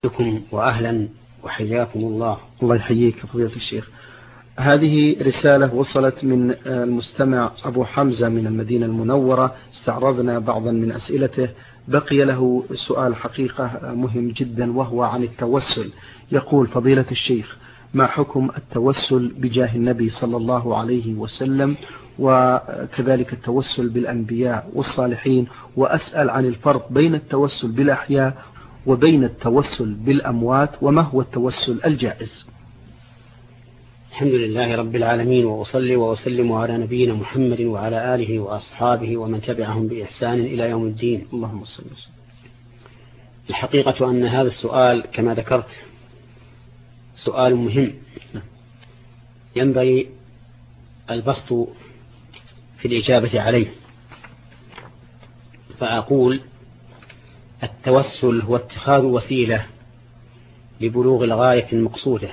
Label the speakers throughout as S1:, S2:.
S1: بكم وأهلا وحياكم الله.
S2: الله يحييك فضيلة الشيخ. هذه رسالة وصلت من المستمع أبو حمزة من المدينة المنورة، استعرضنا بعضا من أسئلته، بقي له سؤال حقيقة مهم جدا وهو عن التوسل. يقول: فضيلة الشيخ، ما حكم التوسل بجاه النبي صلى الله عليه وسلم وكذلك التوسل بالأنبياء والصالحين؟ وأسأل عن الفرق بين التوسل بالأحياء وبين التوسل بالأموات، وما هو التوسل الجائز؟
S1: الحمد لله رب العالمين، وأصلي وأسلم على نبينا محمد وعلى آله وأصحابه ومن تبعهم بإحسان إلى يوم الدين.
S2: اللهم صل وسلم.
S1: الحقيقة أن هذا السؤال كما ذكرت سؤال مهم ينبغي البسط في الإجابة عليه، فأقول: التوسل هو اتخاذ وسيلة لبلوغ الغاية المقصودة،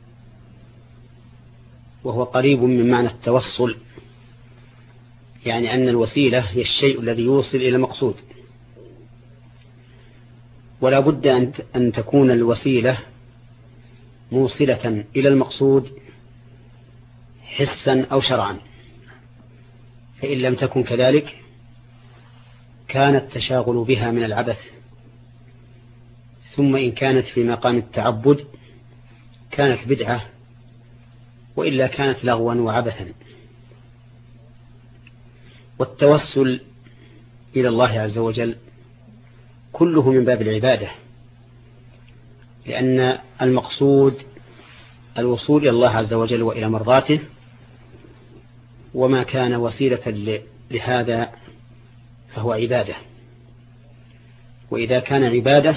S1: وهو قريب من معنى التوصل، يعني أن الوسيلة هي الشيء الذي يوصل إلى المقصود، ولا بد أن تكون الوسيلة موصلة إلى المقصود حسا أو شرعا، فإن لم تكن كذلك كان التشاغل بها من العبث، ثم إن كانت في مقام التعبد كانت بدعة، وإلا كانت لغوا وعبثا. والتوسل إلى الله عز وجل كله من باب العبادة، لأن المقصود الوصول إلى الله عز وجل وإلى مرضاته، وما كان وسيلة لهذا فهو عبادة. وإذا كان عبادة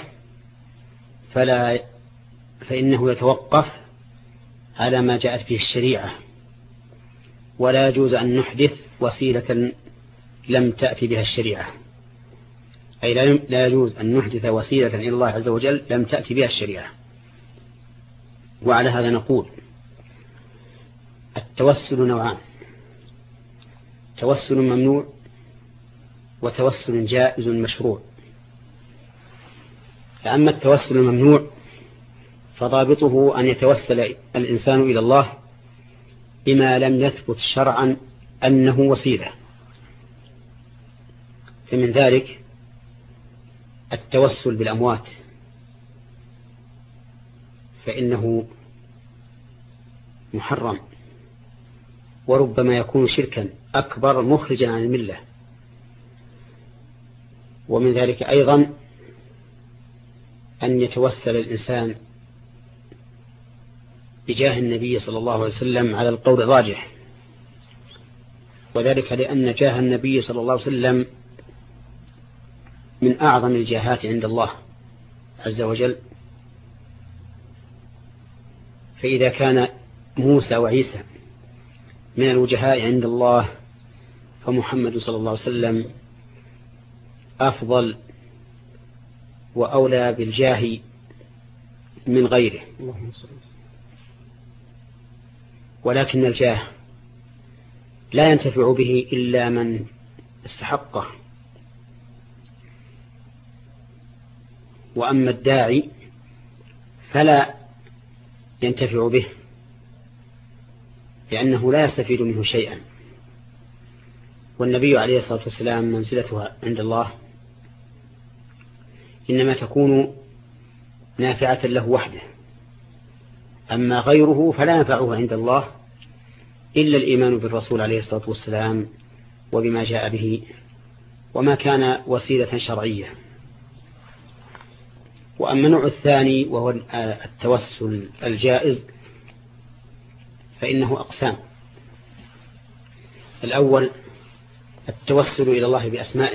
S1: فإنه يتوقف على ما جاءت به الشريعة، ولا يجوز أن نحدث وسيلة لم تأتي بها الشريعة، أي لا يجوز أن نحدث وسيلة إلى الله عز وجل لم تأتي بها الشريعة. وعلى هذا نقول: التوسل نوعان: توسل ممنوع وتوسل جائز مشروع. فأما التوسل الممنوع فضابطه أن يتوسل الإنسان إلى الله بما لم يثبت شرعا أنه وسيلة، فمن ذلك التوسل بالأموات، فإنه محرم، وربما يكون شركا أكبر مخرجا عن الملة. ومن ذلك أيضا أن يتوسل الإنسان بجاه النبي صلى الله عليه وسلم على القول الراجح، وذلك لأن جاه النبي صلى الله عليه وسلم من أعظم الجاهات عند الله عز وجل. فإذا كان موسى وعيسى من الوجهاء عند الله فمحمد صلى الله عليه وسلم أفضل وأولى بالجاه من غيره. ولكن الجاه لا ينتفع به إلا من استحقه، وأما الداعي فلا ينتفع به، لأنه لا يستفيد منه شيئا. والنبي عليه الصلاة والسلام منزلته عند الله إنما تكون نافعة له وحده، أما غيره فلا ينفعه عند الله إلا الإيمان بالرسول عليه الصلاة والسلام وبما جاء به، وما كان وسيلة شرعية. وأما النوع الثاني وهو التوسل الجائز فإنه أقسام: الأول التوسل إلى الله بأسمائه،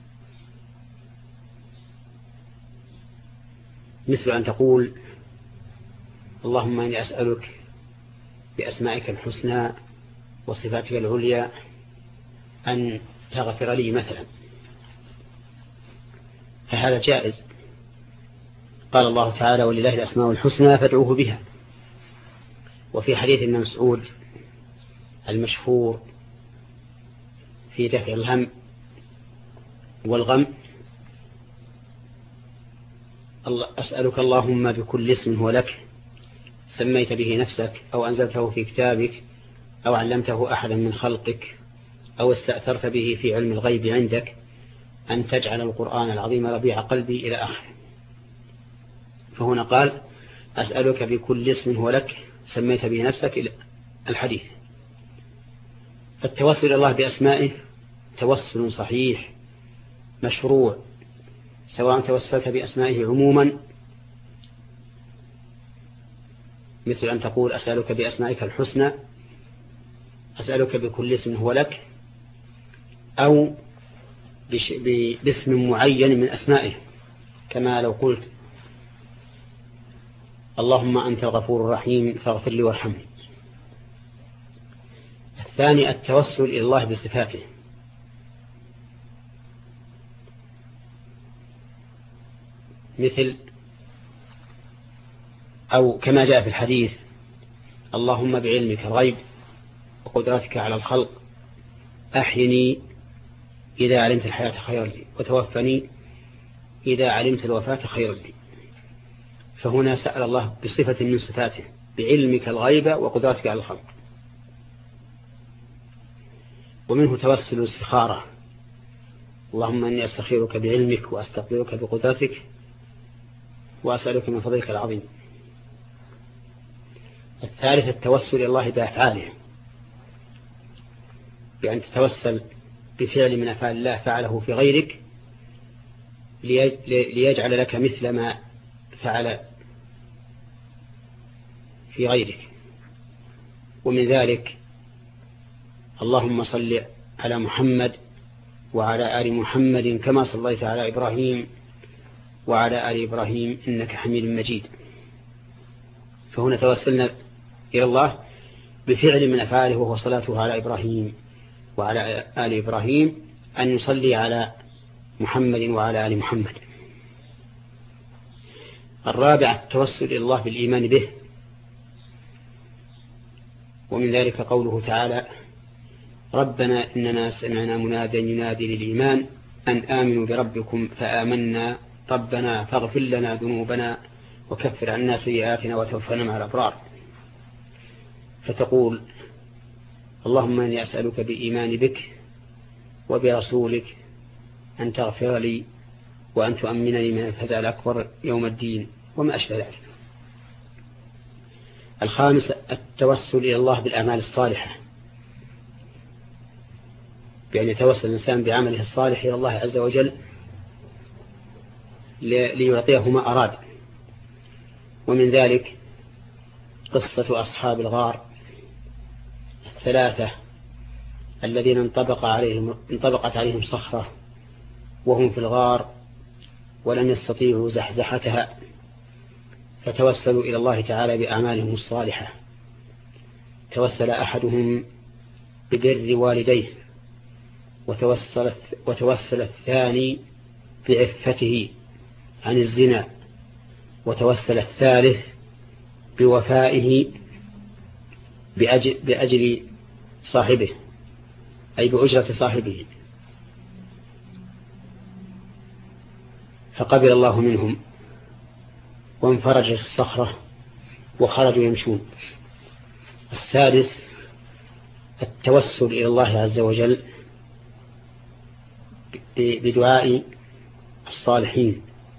S1: مثل أن تقول: اللهم إني أسألك بأسمائك الحسنى وصفاتك العليا أن تغفر لي مثلا، فهذا جائز. قال الله تعالى: ولله الأسماء الحسنى فادعوه بها. وفي حديث ابن مسعود المشهور في دفع الهم والغم أسألك اللهم بكل اسم هو لك سميت به نفسك أو أنزلته في كتابك أو علمته أحدا من خلقك أو استأثرت به في علم الغيب عندك أن تجعل القرآن العظيم ربيع قلبي إلى آخره. فهنا قال أسألك بكل اسم هو لك سميت به نفسك إلى الحديث. فالتوسل إلى الله بأسمائه توسل صحيح مشروع، سواء توسلت بأسمائه عموما مثل أن تقول أسألك بأسمائك الحسنى، أسألك بكل اسم هو لك، أو باسم معين من أسمائه، كما لو قلت اللهم أنت الغفور الرحيم فاغفر لي وارحمني. الثاني التوسل إلى الله بصفاته، مثل أو كما جاء في الحديث اللهم بعلمك الغيب وقدرتك على الخلق أحيني إذا علمت الحياة خيرا لي وتوفني إذا علمت الوفاة خيرا لي. فهنا سأل الله بصفة من صفاته بعلمك الغيب وقدرتك على الخلق. ومنه توسل الاستخارة، اللهم إني أستخيرك بعلمك وأستقدرك بقدرتك وأسألك من فضلك العظيم. الثالث التوسل إلى الله بأفعاله، بأن تتوسل بفعل من أفعال الله فعله في غيرك ليجعل لك مثل ما فعل في غيرك. ومن ذلك اللهم صل على محمد وعلى آل محمد كما صليت على إبراهيم وعلى آل إبراهيم إنك حميد مجيد. فهنا توسلنا إلى الله بفعل من أفعاله وهو صلاته على إبراهيم وعلى آل إبراهيم أن يصلي على محمد وعلى آل محمد. الرابع التوسل إلى الله بالإيمان به، ومن ذلك قوله تعالى ربنا إننا سمعنا مناديا ينادي للإيمان أن آمنوا بربكم فآمنا ربنا فاغفر لنا ذنوبنا وكفر عنا سيئاتنا وتوفنا مع الأبرار. فتقول اللهم إني أسألك بإيمان بك وبرسولك أن تغفر لي وأن تؤمنني من الفزع الأكبر يوم الدين وما أشبه ذلك. الخامس التوسل إلى الله بالأعمال الصالحة، بأن يتوسل الإنسان بعمله الصالح إلى الله عز وجل ليعطيه ما أراد. ومن ذلك قصة أصحاب الغار الثلاثة الذين انطبقت عليهم صخرة وهم في الغار ولم يستطيعوا زحزحتها، فتوسلوا إلى الله تعالى بأعمالهم الصالحة. توسل أحدهم ببر والديه، وتوسل الثاني بعفته عن الزنا، وتوسل الثالث بوفائه بأجل صاحبه أي بأجرة صاحبه، فقبل الله منهم وانفرجت الصخرة وخرجوا يمشون. السادس التوسل إلى الله عز وجل بدعاء الصالحين،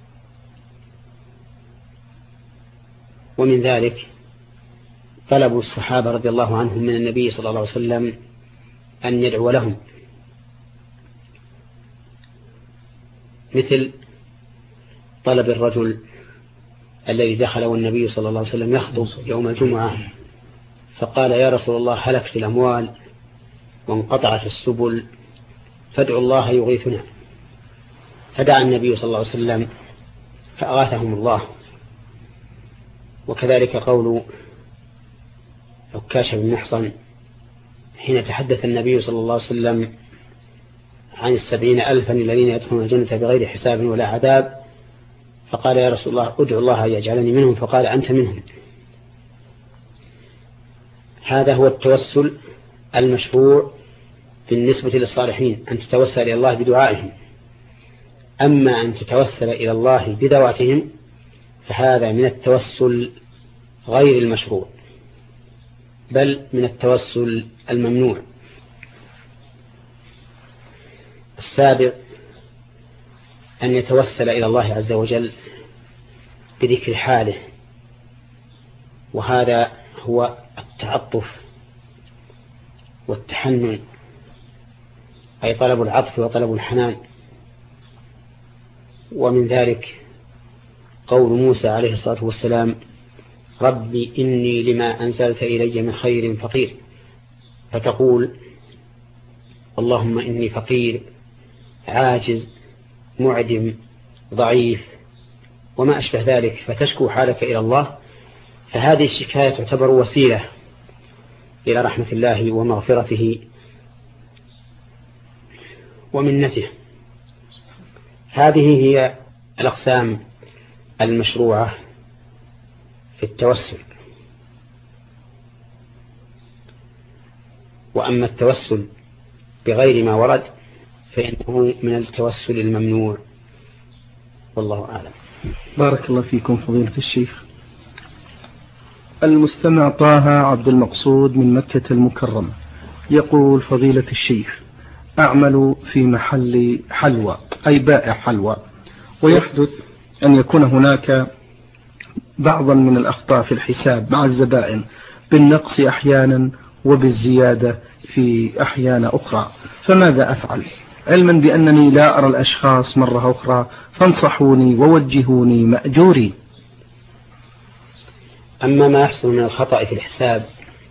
S1: ومن ذلك طلبوا الصحابة رضي الله عنهم من النبي صلى الله عليه وسلم أن يدعو لهم، مثل طلب الرجل الذي دخل والنبي صلى الله عليه وسلم يخطب يوم الجمعة فقال يا رسول الله هلكت الأموال وانقطعت السبل فادعوا الله يغيثنا، فدعا النبي صلى الله عليه وسلم فأغاثهم الله. وكذلك قول عكاشة بن محصن حين تحدث النبي صلى الله عليه وسلم عن 70,000 الذين يدخلون الجنة بغير حساب ولا عذاب، فقال يا رسول الله ادعو الله يجعلني منهم، فقال أنت منهم. هذا هو التوسل المشروع بالنسبة للصالحين، أن تتوسل إلى الله بدعائهم. أما أن تتوسل إلى الله بذواتهم فهذا من التوسل غير المشروع، بل من التوسل الممنوع. السابع أن يتوسل إلى الله عز وجل بذكر حاله، وهذا هو التعطف والتحنن، أي طلب العطف وطلب الحنان. ومن ذلك قول موسى عليه الصلاة والسلام: ربي إني لما أنزلت إلي من خير فقير، فتقول: اللهم إني فقير عاجز معدم ضعيف وما أشبه ذلك، فتشكو حالك إلى الله. فهذه الشكاية تعتبر وسيلة إلى رحمة الله ومغفرته ومنته. هذه هي الأقسام المشروعة في التوسل. وأما التوسل بغير ما ورد فإنه من التوسل الممنوع، والله أعلم.
S2: بارك الله فيكم فضيلة الشيخ. المستمع طه عبد المقصود من مكة المكرمة يقول: فضيلة الشيخ، أعمل في محل حلوى، أي بائع حلوى، ويحدث أن يكون هناك بعضا من الأخطاء في الحساب مع الزبائن، بالنقص أحيانا وبالزيادة في أحيان أخرى، فماذا أفعل؟ علما بأنني لا أرى الأشخاص مرة أخرى، فانصحوني ووجهوني مأجوري.
S1: أما ما يحصل من الخطأ في الحساب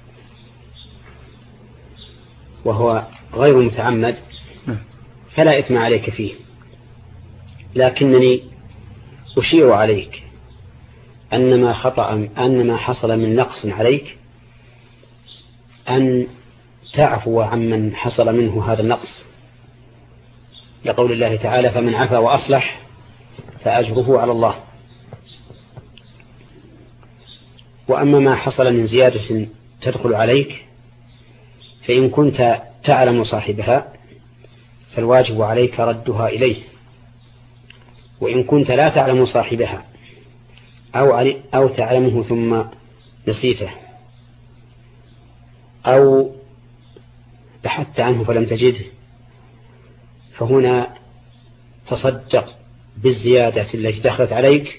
S1: وهو غير متعمد فلا إثم عليك فيه، لكنني أشير عليك أن ما حصل من نقص عليك أن تعفو عمن حصل منه هذا النقص، لقول الله تعالى: فمن عفا وأصلح فأجره على الله. وأما ما حصل من زيادة تدخل عليك فإن كنت تعلم صاحبها فالواجب عليك ردها إليه، وإن كنت لا تعلم صاحبها أو تعلمه ثم نسيته أو بحثت عنه فلم تجده، فهنا تصدق بالزيادة التي دخلت عليك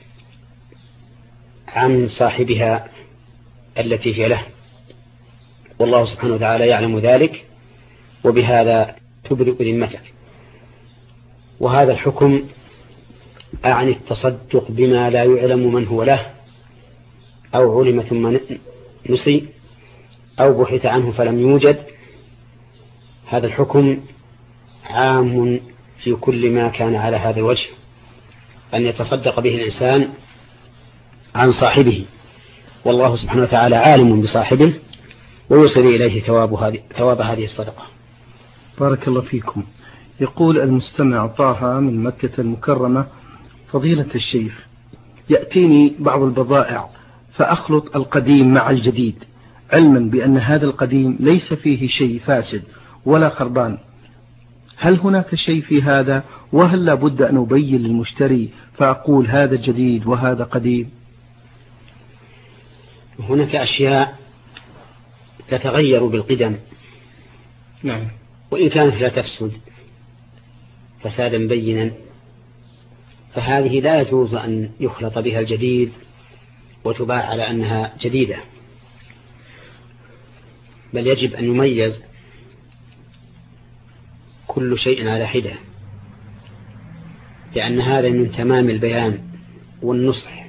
S1: عن صاحبها التي هي له، والله سبحانه وتعالى يعلم ذلك، وبهذا تبرئ ذمتك. وهذا الحكم أعني التصدق بما لا يعلم من هو له، أو علم ثم نسي، أو بحث عنه فلم يوجد. هذا الحكم عام في كل ما كان على هذا الوجه، أن يتصدق به الإنسان عن صاحبه، والله سبحانه وتعالى عالم بصاحبه ويوصل إليه ثواب هذه الصدقة.
S2: بارك الله فيكم. يقول المستمع طه من مكة المكرمة: فضيلة الشيخ، يأتيني بعض البضائع فأخلط القديم مع الجديد، علما بأن هذا القديم ليس فيه شيء فاسد ولا خربان، هل هناك شيء في هذا؟ وهل لابد أن أبين للمشتري فأقول هذا جديد وهذا قديم؟
S1: هناك أشياء تتغير بالقدم،
S2: نعم،
S1: وإن كانت لا تفسد فسادا بينا، فهذه لا يجوز أن يخلط بها الجديد وتباع على أنها جديدة، بل يجب أن يميز كل شيء على حدة، لأن هذا من تمام البيان والنصح.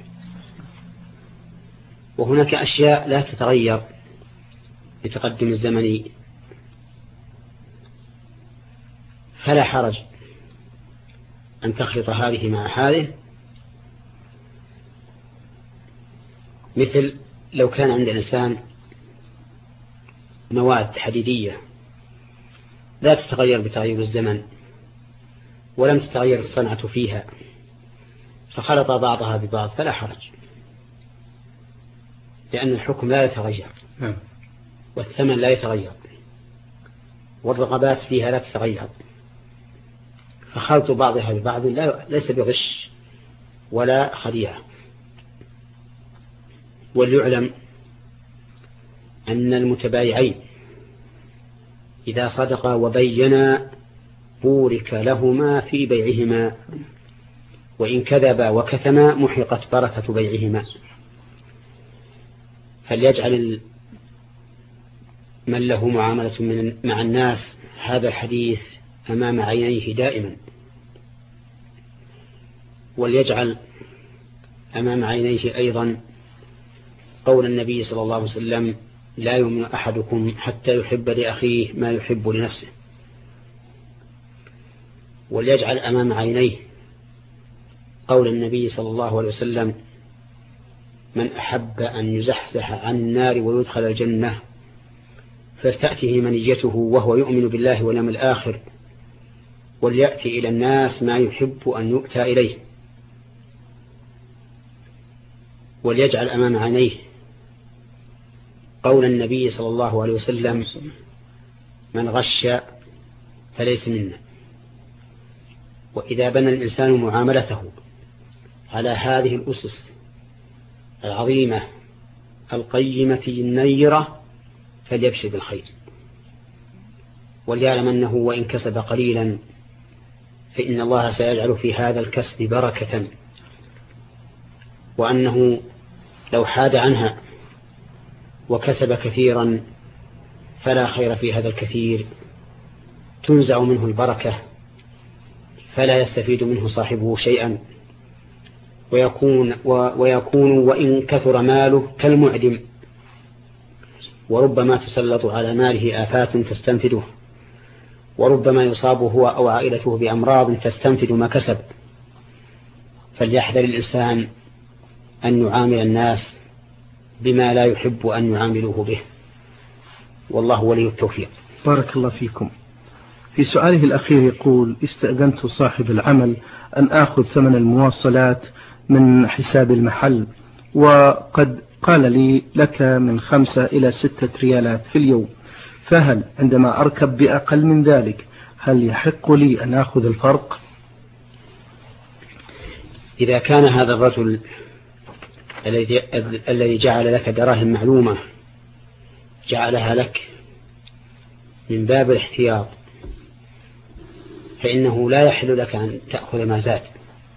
S1: وهناك أشياء لا تتغير بتقدم الزمن، فلا حرج أن تخلط هذه مع هذه، مثل لو كان عند الإنسان مواد حديدية لا تتغير بتغير الزمن ولم تتغير الصنعة فيها، فخلط بعضها ببعض فلا حرج، لأن الحكم لا يتغير والثمن لا يتغير والرغبات فيها لا تتغير، فخلط بعضها ببعض ليس بغش ولا خديعة. وليعلم أن المتبايعين إذا صدقا وبينا بورك لهما في بيعهما، وإن كذبا وكتما محقت بركة بيعهما. فليجعل من له معاملة مع الناس هذا الحديث أمام عينيه دائما، وليجعل أمام عينيه أيضا قول النبي صلى الله عليه وسلم: لا يؤمن أحدكم حتى يحب لأخيه ما يحب لنفسه. وليجعل أمام عينيه قول النبي صلى الله عليه وسلم: من أحب أن يزحزح عن النار ويدخل الجنة فلتأته منيته وهو يؤمن بالله واليوم الآخر وليأتي إلى الناس ما يحب أن يؤتى إليه. وليجعل أمام عينيه قول النبي صلى الله عليه وسلم: من غش فليس منا. وإذا بنى الإنسان معاملته على هذه الأسس العظيمة القيمة النيرة فليبشر بالخير، وليعلم أنه وإن كسب قليلا فإن الله سيجعل في هذا الكسب بركة، وأنه لو حاد عنها وكسب كثيرا فلا خير في هذا الكثير، تنزع منه البركة فلا يستفيد منه صاحبه شيئا، ويكون وإن كثر ماله كالمعدم، وربما تسلط على ماله آفات تستنفده، وربما يصاب هو أو عائلته بأمراض تستنفد ما كسب. فليحذر الإنسان أن يعامل الناس بما لا يحب أن يعاملوه به، والله ولي التوفيق.
S2: بارك الله فيكم. في سؤاله الأخير يقول: استأذنت صاحب العمل أن آخذ ثمن المواصلات من حساب المحل، وقد قال لي لك من 5 إلى 6 ريالات في اليوم، فهل عندما أركب بأقل من ذلك هل يحق لي أن آخذ الفرق؟
S1: إذا كان هذا الرجل الذي جعل لك دراهم معلومة جعلها لك من باب الاحتياط، فإنه لا يحل لك أن تأخذ ما زاد،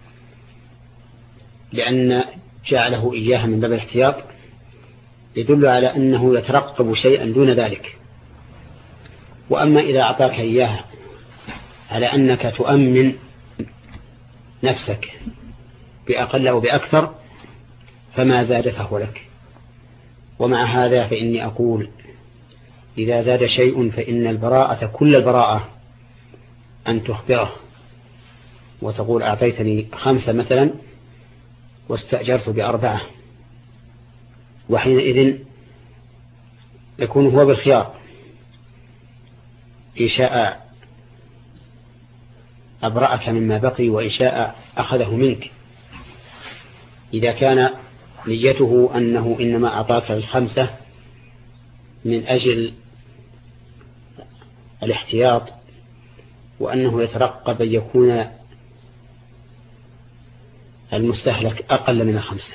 S1: لأن جعله إياها من باب الاحتياط يدل على أنه يترقب شيئا دون ذلك. وأما إذا أعطاك إياها على أنك تؤمن نفسك بأقل أو بأكثر فما زاد فهو لك. ومع هذا فإني أقول: إذا زاد شيء فإن البراءة كل البراءة أن تخبره وتقول: أعطيتني 5 مثلا واستأجرت ب4، وحينئذ يكون هو بالخيار، إن شاء أبرأك مما بقي وإن شاء أخذه منك. إذا كان نيته أنه إنما أعطاك 5 من أجل الاحتياط، وأنه يترقب أن يكون المستهلك أقل من 5.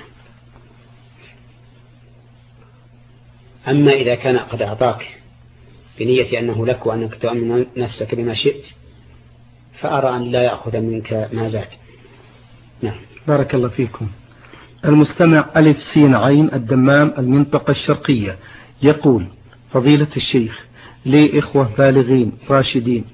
S1: أما إذا كان قد أعطاك بنية أنه لك وأنك تؤمن نفسك بما شئت، فأرى أن لا يأخذ منك ما زاد. نعم.
S2: بارك الله فيكم. المستمع ألف سين عين الدمام المنطقة الشرقية يقول: فضيلة الشيخ، لي إخوة بالغين راشدين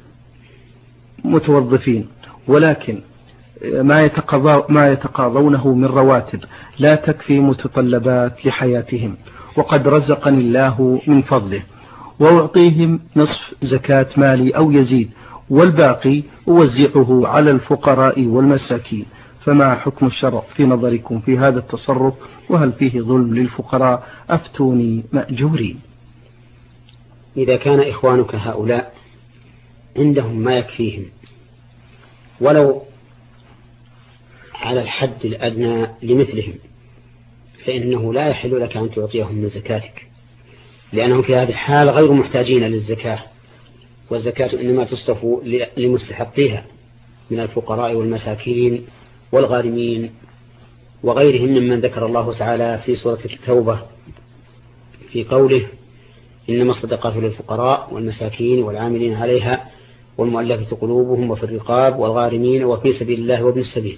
S2: متوظفين، ولكن ما يتقاضونه من رواتب لا تكفي متطلبات لحياتهم، وقد رزقني الله من فضله، وأعطيهم نصف زكاة مالي أو يزيد، والباقي أوزعه على الفقراء والمساكين، فما حكم الشرع في نظركم في هذا التصرف؟ وهل فيه ظلم للفقراء؟ أفتوني مأجورين.
S1: إذا كان إخوانك هؤلاء عندهم ما يكفيهم ولو على الحد الأدنى لمثلهم، فإنه لا يحل لك أن تعطيهم من زكاتك، لأنهم في هذه الحال غير محتاجين للزكاة، والزكاة إنما تصرف لمستحقيها من الفقراء والمساكين والغارمين وغيرهم ممن ذكر الله تعالى في سورة التوبة في قوله إنما الصدقات للفقراء والمساكين والعاملين عليها والمؤلفة قلوبهم وفي الرقاب والغارمين وفي سبيل الله وابن السبيل.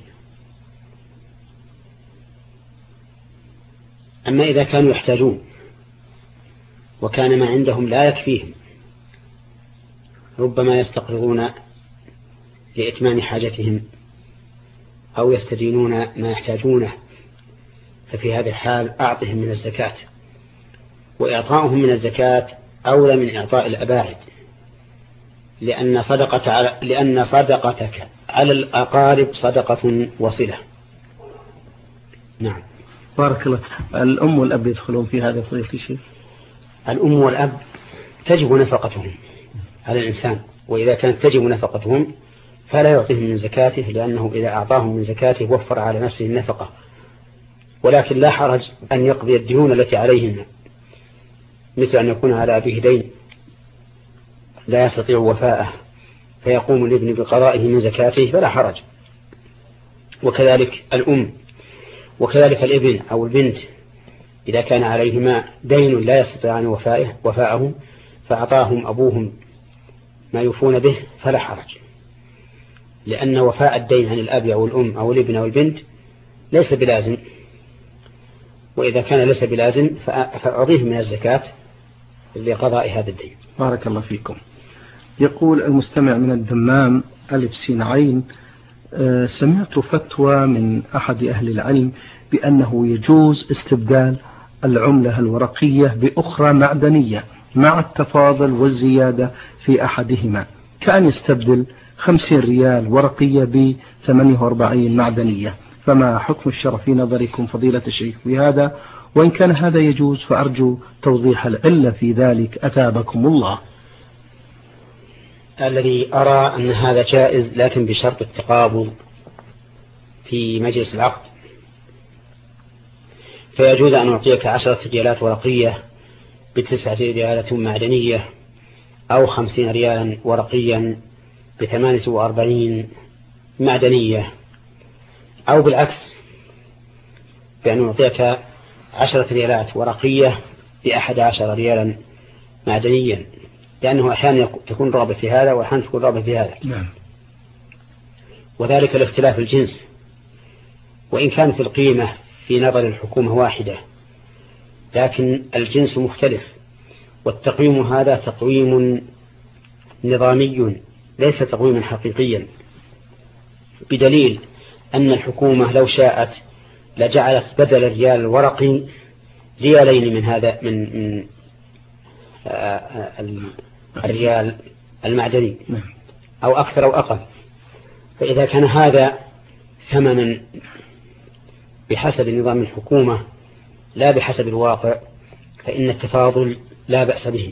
S1: أما إذا كانوا يحتاجون وكان ما عندهم لا يكفيهم، ربما يستقرضون لإتمام حاجتهم أو يستدينون ما يحتاجونه، ففي هذا الحال أعطهم من الزكاة، وإعطاؤهم من الزكاة أولى من إعطاء الأباعد، لأن صدقتك على الأقارب صدقة وصلة. نعم.
S2: بارك الله. الأم والأب يدخلون في هذا فضيلة الشيخ؟
S1: الأم والأب تجب نفقتهم على الإنسان، وإذا كانت تجب نفقتهم فلا يعطيهم من زكاته، لأنه إذا أعطاهم من زكاته وفر على نفسه النفقة. ولكن لا حرج أن يقضي الديون التي عليهم، مثل أن يكون على أبيه دين لا يستطيع وفاءه فيقوم الابن بقضائه من زكاته فلا حرج. وكذلك الأم، وكذلك الابن أو البنت إذا كان عليهما دين لا يستطيعان وفاءه فأعطاهم أبوهم ما يوفون به فلا حرج، لأن وفاء الدين عن الأب أو الأم أو الابن أو البنت ليس بلازم، وإذا كان ليس بلازم فأعطيهم من الزكاة لقضاء هذا الدين.
S2: بارك الله فيكم. يقول المستمع من الدمام ألف سين عين: سمعت فتوى من أحد أهل العلم بأنه يجوز استبدال العملة الورقية بأخرى معدنية مع التفاضل والزيادة في أحدهما، كأن يستبدل 50 ريال ورقية ب 48 معدنية، فما حكم الشرع في نظركم فضيلة الشيخ في هذا؟ وإن كان هذا يجوز فأرجو توضيح العلة في ذلك أثابكم الله.
S1: الذي أرى أن هذا جائز، لكن بشرط التقابض في مجلس العقد، فيجوز أن أعطيك 10 ريالات ورقية ب9 ريالات معدنية، أو 50 ريالا ورقيا ب48 معدنية، أو بالعكس بأن أعطيك 10 ريالات ورقية ب11 ريالا معدنيا، لأنه أحيانا تكون رغبة في هذا وأحيانا تكون رغبة في هذا.
S2: نعم.
S1: وذلك لاختلاف الجنس، وإن كانت القيمة في نظر الحكومة واحدة لكن الجنس مختلف، والتقويم هذا تقويم نظامي ليس تقويما حقيقيا، بدليل أن الحكومة لو شاءت لجعلت بدل الريال الورقي ريالين من هذا من الريال المعدني، أو أكثر أو أقل. فإذا كان هذا ثمنا بحسب نظام الحكومة لا بحسب الواقع فإن التفاضل لا بأس به.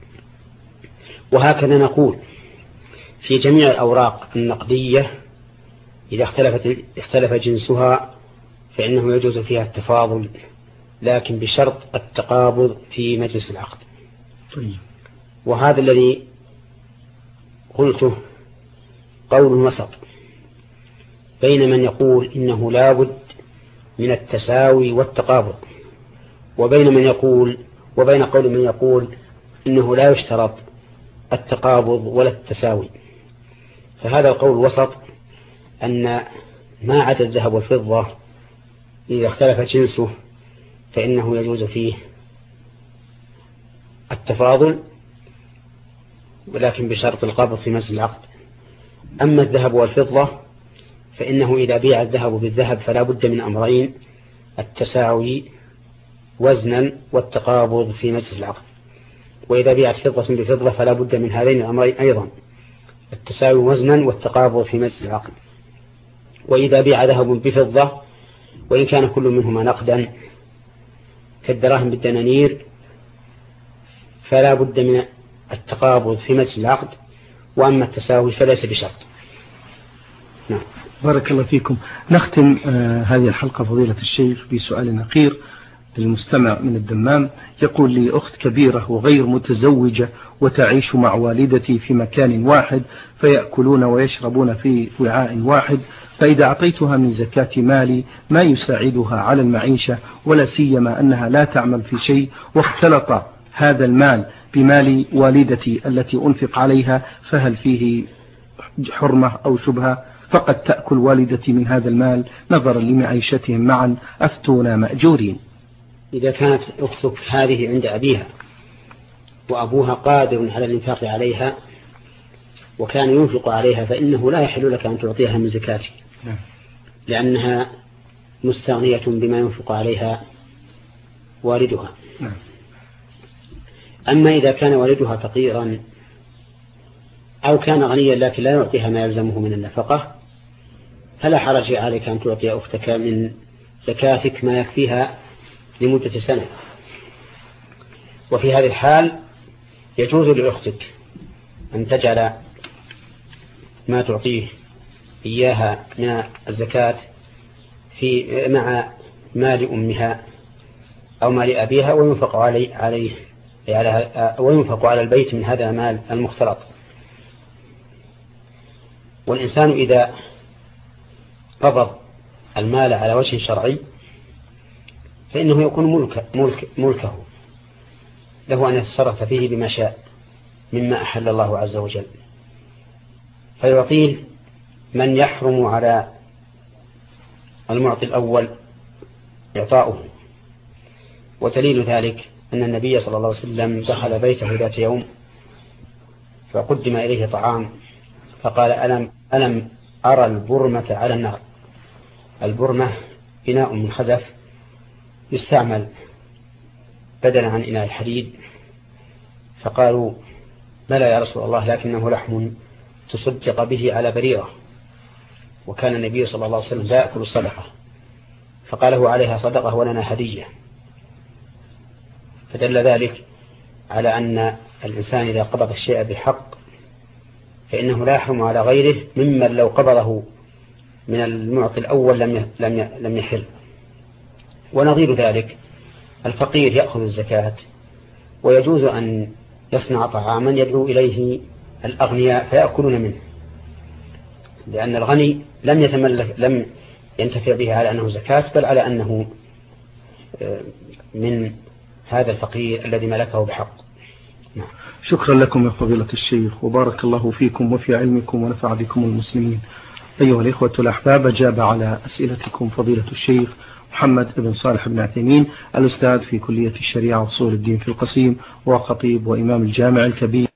S1: وهكذا نقول في جميع الأوراق النقدية إذا اختلف جنسها فإنه يجوز فيها التفاضل، لكن بشرط التقابض في مجلس العقد. وهذا الذي قلته قول وسط بين من يقول إنه لا بد من التساوي والتقابض، وبين قول من يقول إنه لا يشترط التقابض ولا التساوي. فهذا القول وسط أن ما عدا الذهب والفضة إذا اختلف جنسه فإنه يجوز فيه التفاضل، ولكن بشرط القبض في مجلس العقد. أما الذهب والفضة فإنه إذا بيع الذهب بالذهب فلا بد من أمرين: التساوي وزنا والتقابض في مجلس العقد. وإذا بيعت فضة بفضة فلا بد من هذين الأمرين أيضا: التساوي وزنا والتقابض في مجلس العقد. وإذا بيع ذهب بفضة وإن كان كل منهما نقدا كالدراهم بالدنانير فلا بد من التقابض في مجلس العقد، وأما التساوي فليس بشرط. نعم.
S2: بارك الله فيكم. نختم هذه الحلقة فضيلة الشيخ بسؤال أخير للمستمع من الدمام. يقول لي: أخت كبيرة وغير متزوجة وتعيش مع والدتي في مكان واحد، فيأكلون ويشربون في وعاء واحد، فإذا أعطيتها من زكاة مالي ما يساعدها على المعيشة، ولا سيما أنها لا تعمل في شيء، واختلط هذا المال بمال والدتي التي أنفق عليها، فهل فيه حرمة أو شبهة؟ فقد تأكل والدتي من هذا المال نظرا لمعيشتهم معا، أفتونا مأجورين.
S1: إذا كانت أختك هذه عند أبيها وأبوها قادر على الإنفاق عليها وكان ينفق عليها، فإنه لا يحل لك أن تعطيها من زكاتك، لأنها مستغنية بما ينفق عليها والدها. أما إذا كان والدها فقيرا أو كان غنيا لكن لا يعطيها ما يلزمه من النفقة، فلا حرج عليك أن تعطي أختك من زكاتك ما يكفيها لمدة سنة. وفي هذه الحال يجوز لأختك أن تجعل ما تعطيه إياها من الزكاة مع مال أمها أو مال أبيها، وينفق على البيت من هذا المال المختلط. والإنسان إذا قبض المال على وجه شرعي فإنه يكون ملكه، له أن يتصرف فيه بما شاء مما أحل الله عز وجل، فيعطيه من يحرم على المعطي الأول إعطاؤه. ودليل ذلك أن النبي صلى الله عليه وسلم دخل بيته ذات يوم فقدم إليه طعام فقال: ألم أرى البرمة على النار. البرمة إناء من خزف يستعمل بدلا عن إناء الحديد. فقالوا: بلى يا رسول الله، لكنه لحم تصدق به على بريرة، وكان النبي صلى الله عليه وسلم لا يأكل الصدقة. فقاله: عليها صدقة ولنا هدية. فدل ذلك على أن الإنسان إذا قبض الشيء بحق فإنه لا يحرم على غيره ممن لو قبضه من المعطي الأول لم يحل. ونظير ذلك الفقير يأخذ الزكاة، ويجوز أن يصنع طعاما يدعو إليه الأغنياء فيأكلون منه، لأن الغني لم ينتفع به على أنه زكاة، بل على أنه من هذا الفقير الذي ملكه بحق. نعم.
S2: شكرا لكم يا فضيلة الشيخ، وبارك الله فيكم وفي علمكم ونفع بكم المسلمين. أيها الإخوة الأحباب، أجاب على أسئلتكم فضيلة الشيخ محمد بن صالح بن عثيمين، الأستاذ في كلية الشريعة وأصول الدين في القصيم، وخطيب وإمام الجامع الكبير.